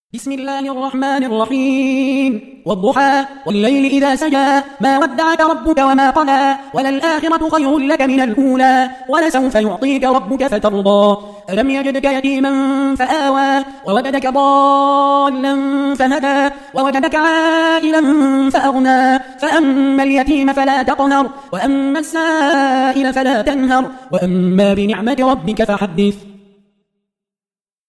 بسم الله الرحمن الرحيم والضحى والليل إذا سجى ما ودعك ربك وما قلى وللآخرة خير لك من الأولى ولسوف يعطيك ربك فترضى ألم يجدك يتيما فآوى ووجدك ضالا فهدى ووجدك عائلا فأغنى فأما اليتيم فلا تقهر وأما السائل فلا تنهر وأما بنعمة ربك فحدث.